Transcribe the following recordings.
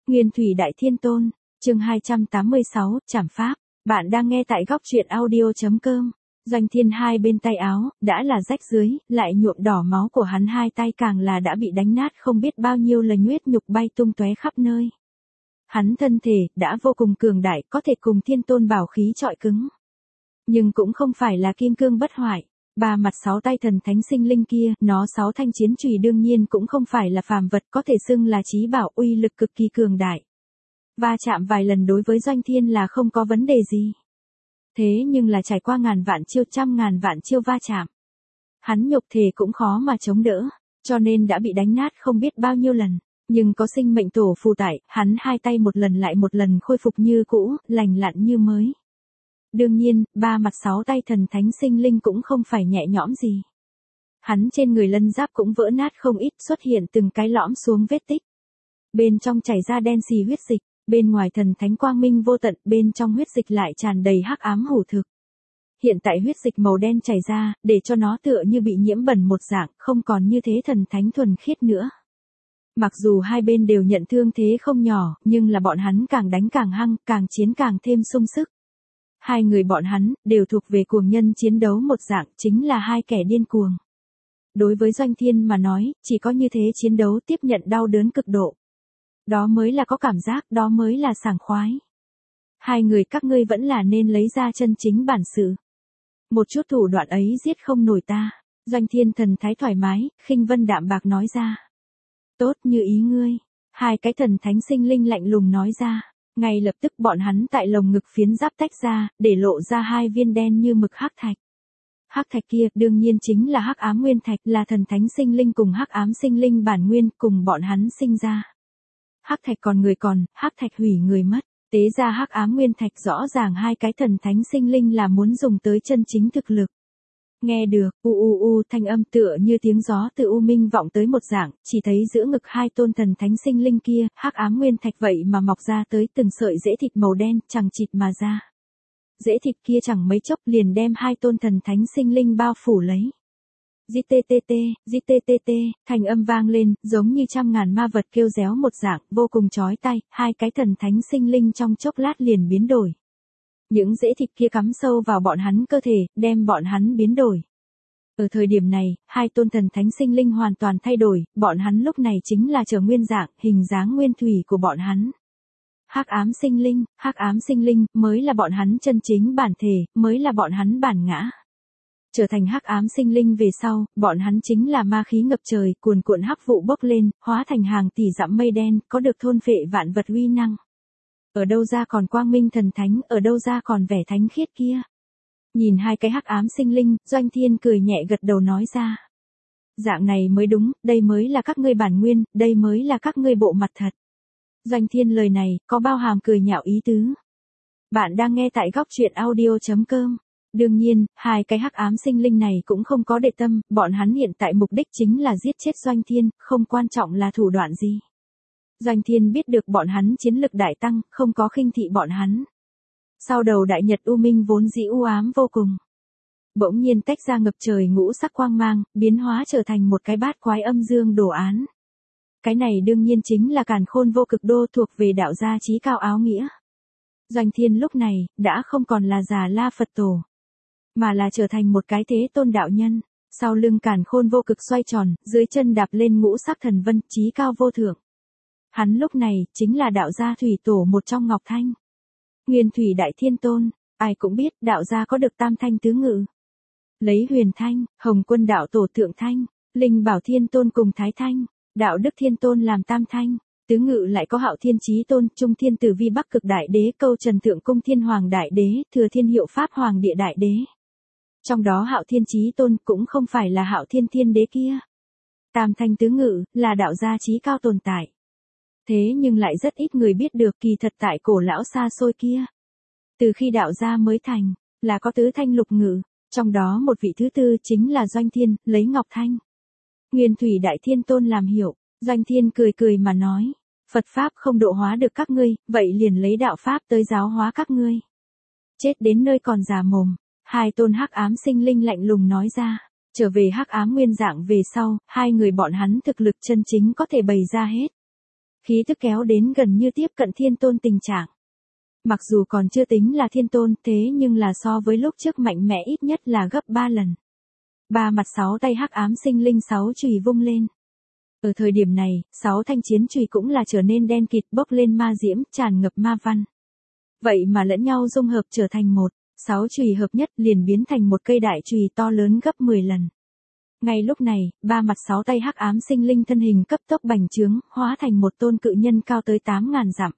Nguyên Thủy Đại Thiên Tôn, chương 286, Trảm Pháp. Bạn đang nghe tại góc truyện audio.com. Doanh Thiên hai bên tay áo, đã là rách dưới, lại nhuộm đỏ máu của hắn hai tay càng là đã bị đánh nát không biết bao nhiêu lần huyết nhục bay tung tóe khắp nơi. Hắn thân thể, đã vô cùng cường đại, có thể cùng Thiên Tôn bảo khí chọi cứng. Nhưng cũng không phải là kim cương bất hoại. Ba mặt sáu tay thần thánh sinh linh kia, nó sáu thanh chiến chùy đương nhiên cũng không phải là phàm vật, có thể xưng là chí bảo, uy lực cực kỳ cường đại. Va chạm vài lần đối với Doanh Thiên là không có vấn đề gì. Thế nhưng là trải qua ngàn vạn chiêu, trăm ngàn vạn chiêu va chạm, hắn nhục thể cũng khó mà chống đỡ, cho nên đã bị đánh nát không biết bao nhiêu lần. Nhưng có sinh mệnh tổ phù tại, hắn hai tay một lần lại một lần khôi phục như cũ, lành lặn như mới. Đương nhiên, ba mặt sáu tay thần thánh sinh linh cũng không phải nhẹ nhõm gì. Hắn trên người lân giáp cũng vỡ nát không ít, xuất hiện từng cái lõm xuống vết tích. Bên trong chảy ra đen xì huyết dịch, bên ngoài thần thánh quang minh vô tận, bên trong huyết dịch lại tràn đầy hắc ám hủ thực. Hiện tại huyết dịch màu đen chảy ra, để cho nó tựa như bị nhiễm bẩn một dạng, không còn như thế thần thánh thuần khiết nữa. Mặc dù hai bên đều nhận thương thế không nhỏ, nhưng là bọn hắn càng đánh càng hăng, càng chiến càng thêm sung sức. Hai người bọn hắn, đều thuộc về cuồng nhân chiến đấu một dạng, chính là hai kẻ điên cuồng. Đối với Doanh Thiên mà nói, chỉ có như thế chiến đấu tiếp nhận đau đớn cực độ. Đó mới là có cảm giác, đó mới là sảng khoái. Hai người các ngươi vẫn là nên lấy ra chân chính bản sự. Một chút thủ đoạn ấy giết không nổi ta. Doanh Thiên thần thái thoải mái, khinh vân đạm bạc nói ra. Tốt như ý ngươi. Hai cái thần thánh sinh linh lạnh lùng nói ra. Ngay lập tức bọn hắn tại lồng ngực phiến giáp tách ra, để lộ ra hai viên đen như mực hắc thạch. Hắc thạch kia đương nhiên chính là hắc ám nguyên thạch, là thần thánh sinh linh cùng hắc ám sinh linh bản nguyên cùng bọn hắn sinh ra. Hắc thạch còn người còn, hắc thạch hủy người mất. Tế ra hắc ám nguyên thạch, rõ ràng hai cái thần thánh sinh linh là muốn dùng tới chân chính thực lực. Nghe được, thanh âm tựa như tiếng gió từ u minh vọng tới một dạng, chỉ thấy giữa ngực hai tôn thần thánh sinh linh kia, hắc ám nguyên thạch vậy mà mọc ra tới từng sợi rễ thịt màu đen, chằng chịt mà ra. Rễ thịt kia chẳng mấy chốc liền đem hai tôn thần thánh sinh linh bao phủ lấy. Gitt, thanh âm vang lên, giống như trăm ngàn ma vật kêu réo một dạng, vô cùng chói tai, hai cái thần thánh sinh linh trong chốc lát liền biến đổi. Những rễ thịt kia cắm sâu vào bọn hắn cơ thể, đem bọn hắn biến đổi. Ở thời điểm này, hai tôn thần thánh sinh linh hoàn toàn thay đổi, bọn hắn lúc này chính là trở nguyên dạng, hình dáng nguyên thủy của bọn hắn. Hắc ám sinh linh, mới là bọn hắn chân chính bản thể, mới là bọn hắn bản ngã. Trở thành hắc ám sinh linh về sau, bọn hắn chính là ma khí ngập trời, cuồn cuộn hắc vụ bốc lên, hóa thành hàng tỷ dặm mây đen, có được thôn phệ vạn vật uy năng. Ở đâu ra còn quang minh thần thánh, ở đâu ra còn vẻ thánh khiết kia. Nhìn hai cái hắc ám sinh linh, Doanh Thiên cười nhẹ gật đầu nói ra. Dạng này mới đúng, đây mới là các ngươi bản nguyên, đây mới là các ngươi bộ mặt thật. Doanh Thiên lời này, có bao hàm cười nhạo ý tứ. Bạn đang nghe tại góc truyện audio.com. Đương nhiên, hai cái hắc ám sinh linh này cũng không có để tâm, bọn hắn hiện tại mục đích chính là giết chết Doanh Thiên, không quan trọng là thủ đoạn gì. Doanh Thiên biết được bọn hắn chiến lực đại tăng, không có khinh thị bọn hắn. Sau đầu đại nhật u minh vốn dĩ u ám vô cùng. Bỗng nhiên tách ra ngập trời ngũ sắc quang mang, biến hóa trở thành một cái bát quái âm dương đồ án. Cái này đương nhiên chính là càn khôn vô cực đô thuộc về đạo gia chí cao áo nghĩa. Doanh Thiên lúc này, đã không còn là Già La Phật Tổ, mà là trở thành một cái thế tôn đạo nhân. Sau lưng càn khôn vô cực xoay tròn, dưới chân đạp lên ngũ sắc thần vân, chí cao vô thượng. Hắn lúc này, chính là đạo gia thủy tổ một trong Ngọc Thanh. Nguyên Thủy Đại Thiên Tôn, ai cũng biết, đạo gia có được tam thanh tứ ngự. Lấy Huyền Thanh, Hồng Quân đạo tổ Thượng Thanh, Linh Bảo Thiên Tôn cùng Thái Thanh, Đạo Đức Thiên Tôn làm tam thanh, tứ ngự lại có Hạo Thiên Chí Tôn, Trung Thiên Tử Vi Bắc Cực Đại Đế, Câu Trần Thượng Cung Thiên Hoàng Đại Đế, Thừa Thiên Hiệu Pháp Hoàng Địa Đại Đế. Trong đó Hạo Thiên Chí Tôn cũng không phải là Hạo Thiên Thiên Đế kia. Tam thanh tứ ngự, là đạo gia chí cao tồn tại. Thế nhưng lại rất ít người biết được, kỳ thật tại cổ lão xa xôi kia. Từ khi đạo gia mới thành, là có tứ thanh lục ngự, trong đó một vị thứ tư chính là Doanh Thiên, lấy Ngọc Thanh. Nguyên Thủy Đại Thiên Tôn làm hiệu, Doanh Thiên cười cười mà nói, Phật Pháp không độ hóa được các ngươi, vậy liền lấy đạo Pháp tới giáo hóa các ngươi. Chết đến nơi còn già mồm, hai tôn hắc ám sinh linh lạnh lùng nói ra, trở về hắc ám nguyên dạng về sau, hai người bọn hắn thực lực chân chính có thể bày ra hết. khí tức kéo đến gần như tiếp cận thiên tôn tình trạng. Mặc dù còn chưa tính là thiên tôn, thế nhưng là so với lúc trước mạnh mẽ ít nhất là gấp 3 lần. Ba mặt 6 tay hắc ám sinh linh 6 chùy vung lên. Ở thời điểm này, 6 thanh chiến chùy cũng là trở nên đen kịt, bốc lên ma diễm, tràn ngập ma văn. Vậy mà lẫn nhau dung hợp trở thành một, 6 chùy hợp nhất liền biến thành một cây đại chùy to lớn gấp 10 lần. Ngay lúc này, ba mặt 6 tay hắc ám sinh linh thân hình cấp tốc bành trướng, hóa thành một tôn cự nhân cao tới 8.000 dặm.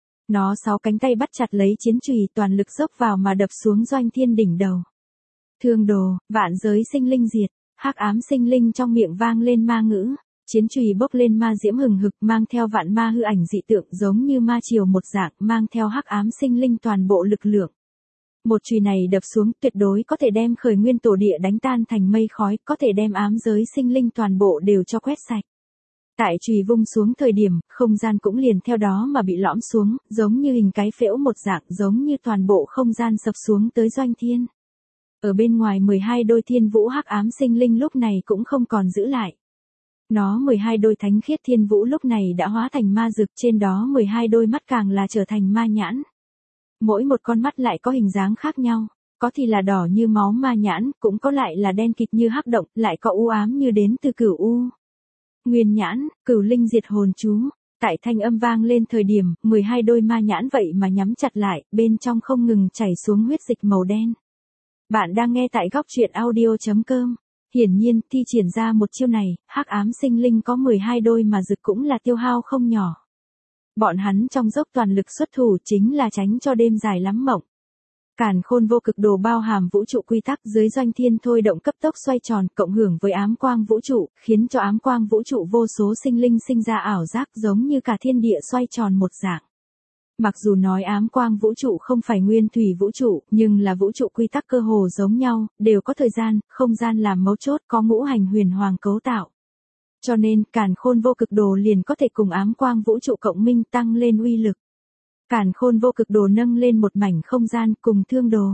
Nó 6 cánh tay bắt chặt lấy chiến chùy, toàn lực dốc vào mà đập xuống Doanh Thiên đỉnh đầu. Thương đồ, vạn giới sinh linh diệt, hắc ám sinh linh trong miệng vang lên ma ngữ, chiến chùy bốc lên ma diễm hừng hực, mang theo vạn ma hư ảnh dị tượng giống như ma triều một dạng, mang theo hắc ám sinh linh toàn bộ lực lượng. Một chùy này đập xuống tuyệt đối có thể đem khởi nguyên tổ địa đánh tan thành mây khói, có thể đem ám giới sinh linh toàn bộ đều cho quét sạch. Tại chùy vung xuống thời điểm, không gian cũng liền theo đó mà bị lõm xuống, giống như hình cái phễu một dạng, giống như toàn bộ không gian sập xuống tới Doanh Thiên. Ở bên ngoài 12 đôi thiên vũ hắc ám sinh linh lúc này cũng không còn giữ lại. Nó 12 đôi thánh khiết thiên vũ lúc này đã hóa thành ma dực, trên đó 12 đôi mắt càng là trở thành ma nhãn. Mỗi một con mắt lại có hình dáng khác nhau, có thì là đỏ như máu ma nhãn, cũng có lại là đen kịt như hắc động, lại có u ám như đến từ cửu u. Nguyên nhãn, cửu linh diệt hồn chú, tại thanh âm vang lên thời điểm, 12 đôi ma nhãn vậy mà nhắm chặt lại, bên trong không ngừng chảy xuống huyết dịch màu đen. Bạn đang nghe tại góc truyện audio.com. Hiển nhiên, thi triển ra một chiêu này, hắc ám sinh linh có 12 đôi mà dực cũng là tiêu hao không nhỏ. Bọn hắn trong dốc toàn lực xuất thủ chính là tránh cho đêm dài lắm mộng. Càn khôn vô cực đồ bao hàm vũ trụ quy tắc dưới Doanh Thiên thôi động cấp tốc xoay tròn, cộng hưởng với ám quang vũ trụ, khiến cho ám quang vũ trụ vô số sinh linh sinh ra ảo giác giống như cả thiên địa xoay tròn một dạng. Mặc dù nói ám quang vũ trụ không phải nguyên thủy vũ trụ, nhưng là vũ trụ quy tắc cơ hồ giống nhau, đều có thời gian, không gian làm mấu chốt, có ngũ hành huyền hoàng cấu tạo. Cho nên, càn khôn vô cực đồ liền có thể cùng ám quang vũ trụ cộng minh tăng lên uy lực. Càn khôn vô cực đồ nâng lên một mảnh không gian cùng thương đồ.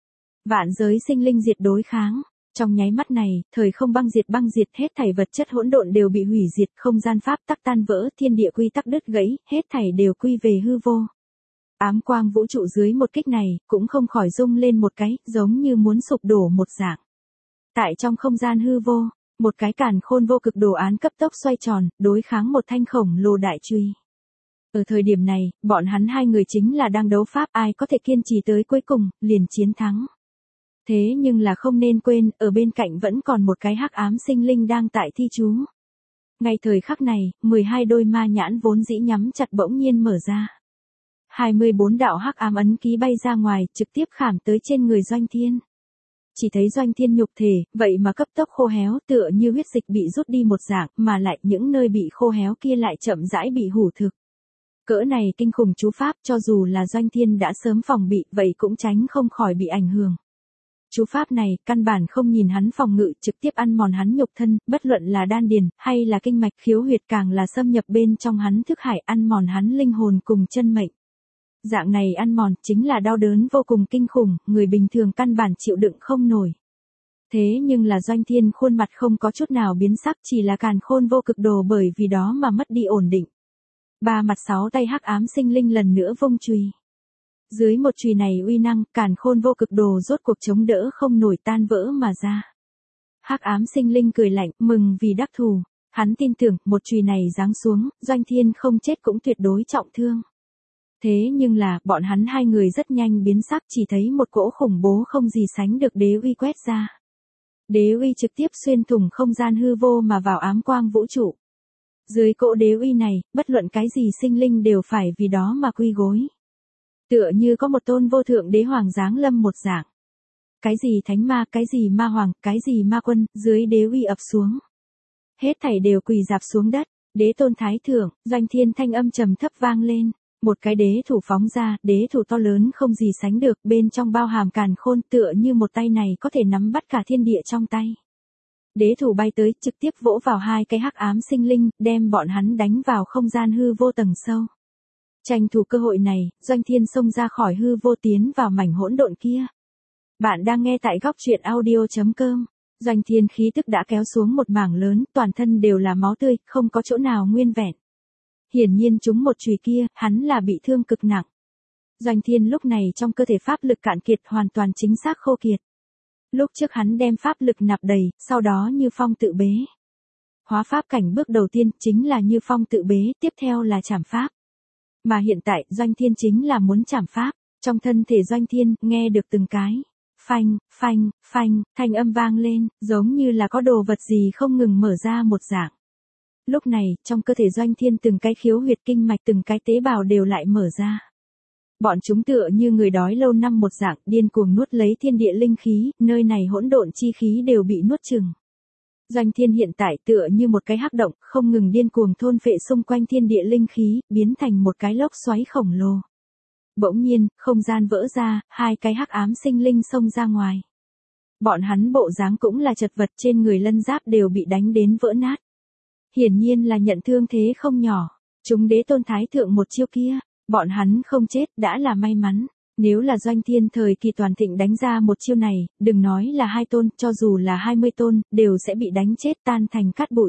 Vạn giới sinh linh diệt đối kháng. Trong nháy mắt này, thời không băng diệt hết thảy vật chất hỗn độn đều bị hủy diệt, không gian pháp tắc tan vỡ, thiên địa quy tắc đứt gãy, hết thảy đều quy về hư vô. Ám quang vũ trụ dưới một kích này, cũng không khỏi rung lên một cái, giống như muốn sụp đổ một dạng. Tại trong không gian hư vô, một cái càn khôn vô cực đồ án cấp tốc xoay tròn, đối kháng một thanh khổng lồ đại chùy. Ở thời điểm này, bọn hắn hai người chính là đang đấu pháp, ai có thể kiên trì tới cuối cùng, liền chiến thắng. Thế nhưng là không nên quên, ở bên cạnh vẫn còn một cái hắc ám sinh linh đang tại thi chú. Ngay thời khắc này, 12 đôi ma nhãn vốn dĩ nhắm chặt bỗng nhiên mở ra. 24 đạo hắc ám ấn ký bay ra ngoài, trực tiếp khảm tới trên người Doanh Thiên. Chỉ thấy Doanh Thiên nhục thể, vậy mà cấp tốc khô héo, tựa như huyết dịch bị rút đi một dạng, mà lại những nơi bị khô héo kia lại chậm rãi bị hủ thực. Cỡ này kinh khủng chú pháp, cho dù là Doanh Thiên đã sớm phòng bị, vậy cũng tránh không khỏi bị ảnh hưởng. Chú pháp này, căn bản không nhìn hắn phòng ngự, trực tiếp ăn mòn hắn nhục thân, bất luận là đan điền, hay là kinh mạch khiếu huyệt, càng là xâm nhập bên trong hắn thức hải, ăn mòn hắn linh hồn cùng chân mệnh. Dạng này ăn mòn, chính là đau đớn vô cùng kinh khủng, người bình thường căn bản chịu đựng không nổi. Thế nhưng là Doanh Thiên khuôn mặt không có chút nào biến sắc, chỉ là càn khôn vô cực đồ bởi vì đó mà mất đi ổn định. Ba mặt 6 tay hắc ám sinh linh lần nữa vung chùy. Dưới một chùy này uy năng, càn khôn vô cực đồ rốt cuộc chống đỡ không nổi, tan vỡ mà ra. Hắc ám sinh linh cười lạnh, mừng vì đắc thù. Hắn tin tưởng, một chùy này giáng xuống, Doanh Thiên không chết cũng tuyệt đối trọng thương. Thế nhưng là, bọn hắn hai người rất nhanh biến sắc, chỉ thấy một cỗ khủng bố không gì sánh được đế uy quét ra. Đế uy trực tiếp xuyên thủng không gian hư vô mà vào ám quang vũ trụ. Dưới cỗ đế uy này, bất luận cái gì sinh linh đều phải vì đó mà quy gối. Tựa như có một tôn vô thượng đế hoàng giáng lâm một dạng. Cái gì thánh ma, cái gì ma hoàng, cái gì ma quân, dưới đế uy ập xuống. Hết thảy đều quỳ rạp xuống đất, đế tôn thái thượng, Doanh Thiên thanh âm trầm thấp vang lên. Một cái đế thủ phóng ra, đế thủ to lớn không gì sánh được, bên trong bao hàm càn khôn, tựa như một tay này có thể nắm bắt cả thiên địa trong tay. Đế thủ bay tới, trực tiếp vỗ vào hai cái hắc ám sinh linh, đem bọn hắn đánh vào không gian hư vô tầng sâu. Tranh thủ cơ hội này, Doanh Thiên xông ra khỏi hư vô tiến vào mảnh hỗn độn kia. Bạn đang nghe tại góc truyện audio.com. Doanh Thiên khí tức đã kéo xuống một mảng lớn, toàn thân đều là máu tươi, không có chỗ nào nguyên vẹn. Hiển nhiên chúng một chùy kia, hắn là bị thương cực nặng. Doanh Thiên lúc này trong cơ thể pháp lực cạn kiệt hoàn toàn chính xác khô kiệt. Lúc trước hắn đem pháp lực nạp đầy, sau đó Như Phong tự bế. Hóa pháp cảnh bước đầu tiên chính là Như Phong tự bế, tiếp theo là trảm pháp. Mà hiện tại Doanh Thiên chính là muốn trảm pháp. Trong thân thể Doanh Thiên nghe được từng cái phanh, phanh, phanh, thanh âm vang lên, giống như là có đồ vật gì không ngừng mở ra một dạng. Lúc này, trong cơ thể Doanh Thiên từng cái khiếu huyệt kinh mạch từng cái tế bào đều lại mở ra. Bọn chúng tựa như người đói lâu năm một dạng, điên cuồng nuốt lấy thiên địa linh khí, nơi này hỗn độn chi khí đều bị nuốt chừng. Doanh Thiên hiện tại tựa như một cái hắc động, không ngừng điên cuồng thôn phệ xung quanh thiên địa linh khí, biến thành một cái lốc xoáy khổng lồ. Bỗng nhiên, không gian vỡ ra, hai cái hắc ám sinh linh xông ra ngoài. Bọn hắn bộ dáng cũng là chật vật, trên người lân giáp đều bị đánh đến vỡ nát. Hiển nhiên là nhận thương thế không nhỏ. Chúng Đế Tôn Thái Thượng một chiêu kia, bọn hắn không chết đã là may mắn. Nếu là Doanh Thiên thời kỳ toàn thịnh đánh ra một chiêu này, đừng nói là 2 tôn, cho dù là 20 tôn, đều sẽ bị đánh chết tan thành cát bụi.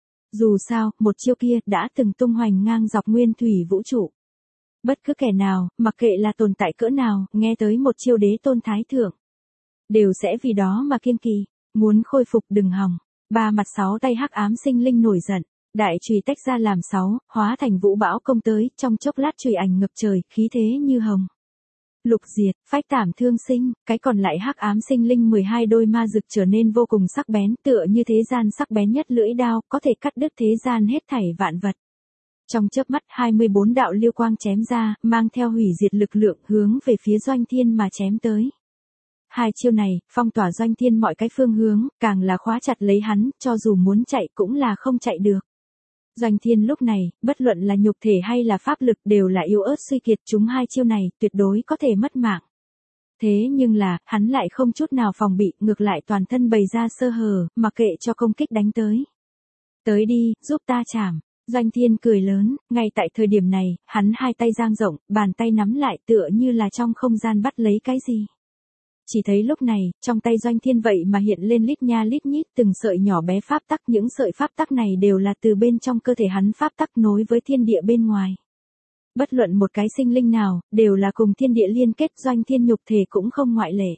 Dù sao, một chiêu kia đã từng tung hoành ngang dọc nguyên thủy vũ trụ. Bất cứ kẻ nào, mặc kệ là tồn tại cỡ nào, nghe tới một chiêu Đế Tôn Thái Thượng, đều sẽ vì đó mà kiêng kỵ, muốn khôi phục đừng hòng. Ba mặt 6 tay hắc ám sinh linh nổi giận, đại chùy tách ra làm 6, hóa thành vũ bão công tới, trong chốc lát chùy ảnh ngập trời, khí thế như hồng. Lục diệt, phách tảm thương sinh, cái còn lại hắc ám sinh linh 12 đôi ma rực trở nên vô cùng sắc bén, tựa như thế gian sắc bén nhất lưỡi đao, có thể cắt đứt thế gian hết thảy vạn vật. Trong chớp mắt 24 đạo lưu quang chém ra, mang theo hủy diệt lực lượng hướng về phía Doanh Thiên mà chém tới. Hai chiêu này, phong tỏa Doanh Thiên mọi cái phương hướng, càng là khóa chặt lấy hắn, cho dù muốn chạy cũng là không chạy được. Doanh Thiên lúc này, bất luận là nhục thể hay là pháp lực đều là yếu ớt suy kiệt, chúng hai chiêu này tuyệt đối có thể mất mạng. Thế nhưng là, hắn lại không chút nào phòng bị, ngược lại toàn thân bày ra sơ hở, mặc kệ cho công kích đánh tới. Tới đi, giúp ta chảm. Doanh Thiên cười lớn, ngay tại thời điểm này, hắn hai tay dang rộng, bàn tay nắm lại tựa như là trong không gian bắt lấy cái gì. Chỉ thấy lúc này, trong tay Doanh Thiên vậy mà hiện lên lít nha lít nhít từng sợi nhỏ bé pháp tắc, những sợi pháp tắc này đều là từ bên trong cơ thể hắn pháp tắc nối với thiên địa bên ngoài. Bất luận một cái sinh linh nào, đều là cùng thiên địa liên kết, Doanh Thiên nhục thể cũng không ngoại lệ.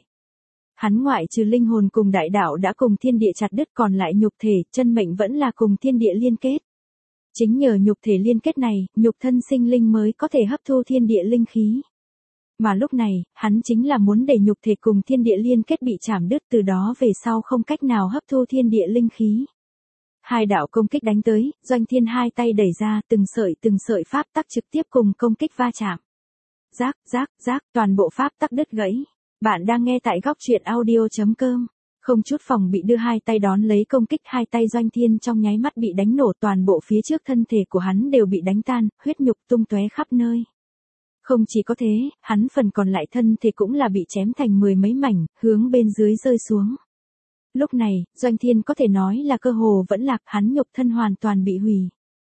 Hắn ngoại trừ linh hồn cùng đại đạo đã cùng thiên địa chặt đứt, còn lại nhục thể, chân mệnh vẫn là cùng thiên địa liên kết. Chính nhờ nhục thể liên kết này, nhục thân sinh linh mới có thể hấp thu thiên địa linh khí. Mà lúc này, hắn chính là muốn để nhục thể cùng thiên địa liên kết bị chảm đứt, từ đó về sau không cách nào hấp thu thiên địa linh khí. Hai đạo công kích đánh tới, Doanh Thiên hai tay đẩy ra, từng sợi pháp tắc trực tiếp cùng công kích va chạm. Rác, rác, rác, toàn bộ pháp tắc đứt gãy. Bạn đang nghe tại góc truyện audio.com. Không chút phòng bị đưa hai tay đón lấy công kích, hai tay Doanh Thiên trong nháy mắt bị đánh nổ, toàn bộ phía trước thân thể của hắn đều bị đánh tan, huyết nhục tung tóe khắp nơi. Không chỉ có thế, hắn phần còn lại thân thể cũng là bị chém thành 10 mấy mảnh, hướng bên dưới rơi xuống. Lúc này, Doanh Thiên có thể nói là cơ hồ vẫn lạc, hắn nhục thân hoàn toàn bị hủy.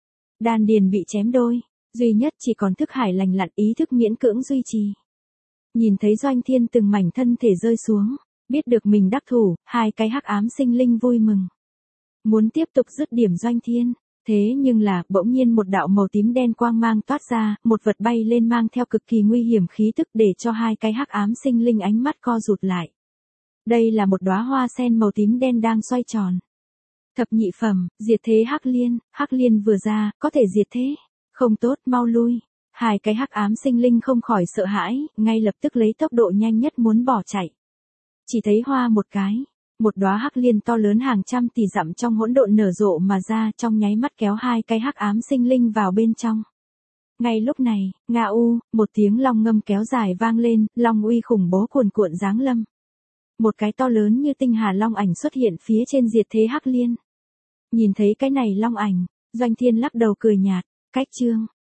Đan điền bị chém đôi, duy nhất chỉ còn thức hải lành lặn, ý thức miễn cưỡng duy trì. Nhìn thấy Doanh Thiên từng mảnh thân thể rơi xuống, biết được mình đắc thủ, hai cái hắc ám sinh linh vui mừng. Muốn tiếp tục dứt điểm Doanh Thiên. Thế nhưng là, bỗng nhiên một đạo màu tím đen quang mang toát ra, một vật bay lên mang theo cực kỳ nguy hiểm khí tức, để cho hai cái hắc ám sinh linh ánh mắt co rụt lại. Đây là một đóa hoa sen màu tím đen đang xoay tròn. Thập nhị phẩm, diệt thế hắc liên vừa ra, có thể diệt thế. Không tốt, mau lui. Hai cái hắc ám sinh linh không khỏi sợ hãi, ngay lập tức lấy tốc độ nhanh nhất muốn bỏ chạy. Chỉ thấy hoa một cái. Một đóa hắc liên to lớn hàng trăm tỷ dặm trong hỗn độn nở rộ mà ra, trong nháy mắt kéo hai cái hắc ám sinh linh vào bên trong. Ngay lúc này, một tiếng long ngâm kéo dài vang lên, long uy khủng bố cuồn cuộn giáng lâm. Một cái to lớn như tinh hà long ảnh xuất hiện phía trên diệt thế hắc liên. Nhìn thấy cái này long ảnh, Doanh Thiên lắc đầu cười nhạt, cách chương.